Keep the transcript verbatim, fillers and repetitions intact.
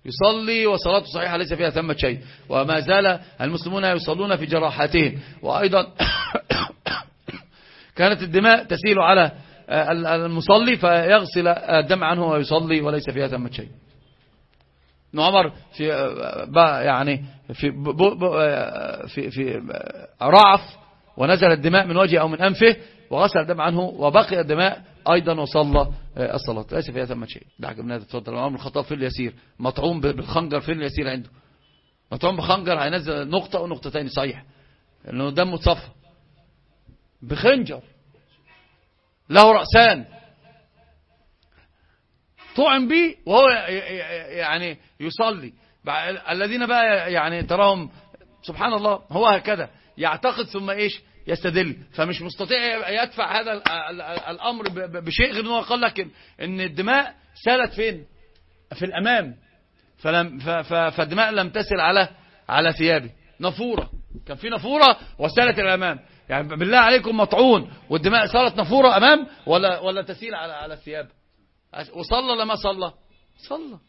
يصلي وصلاته صحيحة ليس فيها ثمة شيء، وما زال المسلمون يصلون في جراحاتهم. وأيضا كانت الدماء تسيل على المصلي فيغسل الدم عنه ويصلي وليس فيها ثمة شيء. ابن عمر في يعني في في في رعف ونزل الدماء من وجهه أو من أنفه وغسل الدم عنه وبقي الدماء أيضا وصلى الصلاة ليس فيها ثمة شيء. دعك من هذا. تفضل. عمر الخطاب في اليسير مطعوم بالخنجر في اليسير عنده، مطعوم بخنجر هينزل نقطة أو نقطتين صحيح لأنه دمه تصفى بخنجر له رأسان طعم به وهو يعني يصلي. الذين بقى يعني تراهم سبحان الله هو هكذا يعتقد ثم إيش يستدل، فمش مستطيع يدفع هذا الأمر بشيء غير أنه قال لك إن الدماء سالت فين في الأمام، فلم فالدماء لم تسل على على ثيابه. نافورة كان في نافورة وسالت الأمام، يعني بالله عليكم مطعون والدماء صارت نافورة أمام ولا ولا تسيل على على الثياب؟ وصلى لما صلى صلى